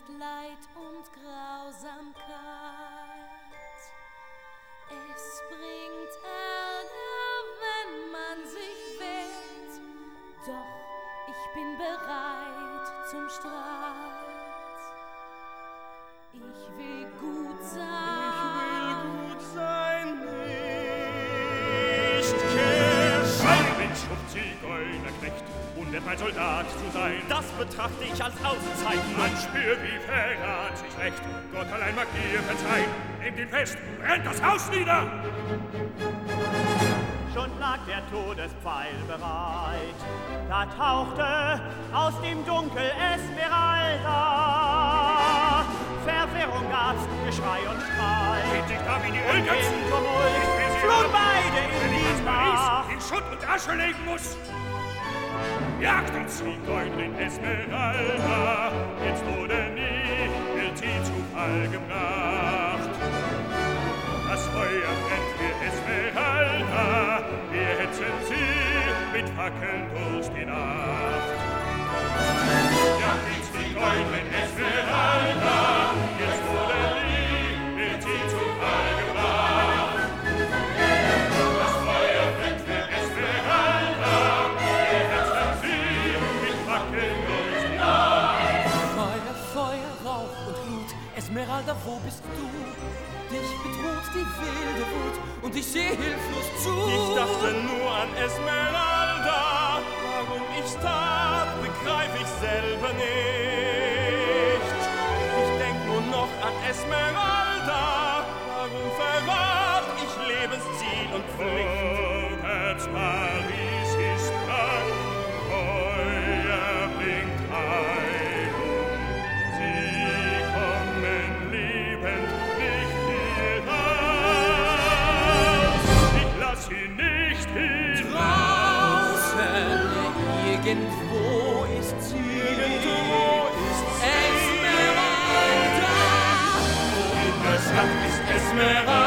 Leid und Grausamkeit. Es bringt Ärger, wenn man sich wehrt, doch ich bin bereit zum Streit. Ich will gut sein, nicht kehrschein. Ich bin Zigeunerknecht und werd mein Soldat zu sein. Das betrachte ich als Auszeichen. Man spürt, wie verrat sich recht. Gott allein mag dir verzeihen. Nehmt ihn fest, brennt das Haus nieder! Schon lag der Todespfeil bereit. Da tauchte aus dem Dunkel Esmeralda. Verwirrung gab's, Geschrei und Streit. Geht sich da wie die Ölgötzen. Im Tumult flohen beide in die Nacht. In Schutt und Asche legen muss. Jagd die Zigeunerin Esmeralda. Jetzt oder nie wird sie zu Fall gebracht. Das Feuer brennt für Esmeralda. Wir hetzen sie mit Fackeln durch die Nacht. Jagd die Zigeunerin Esmeralda. Jetzt oder nie wird sie zu Fall gebracht. Das Feuer brennt für Esmeralda. Wir hetzen sie mit Fackeln durch die Nacht. Feuer, Feuer, Rauch und Glut, Esmeralda, wo bist du? Dich bedroht die wilde Wut und ich sehe hilflos zu. Ich dachte nur an Esmeralda, warum ich tat, begreif ich selber nicht. Ich denk nur noch an Esmeralda, warum verrat ich Lebensziel und Pflicht. Vorwärts, Paris ist dran, Feuer bringt Heilung. Sie kommen liebend nicht hier raus. Ich lass sie nicht hinaus. Draußen, irgendwo ist sie. Irgendwo ist sie. Esmeralda. In der Stadt ist Esmeralda.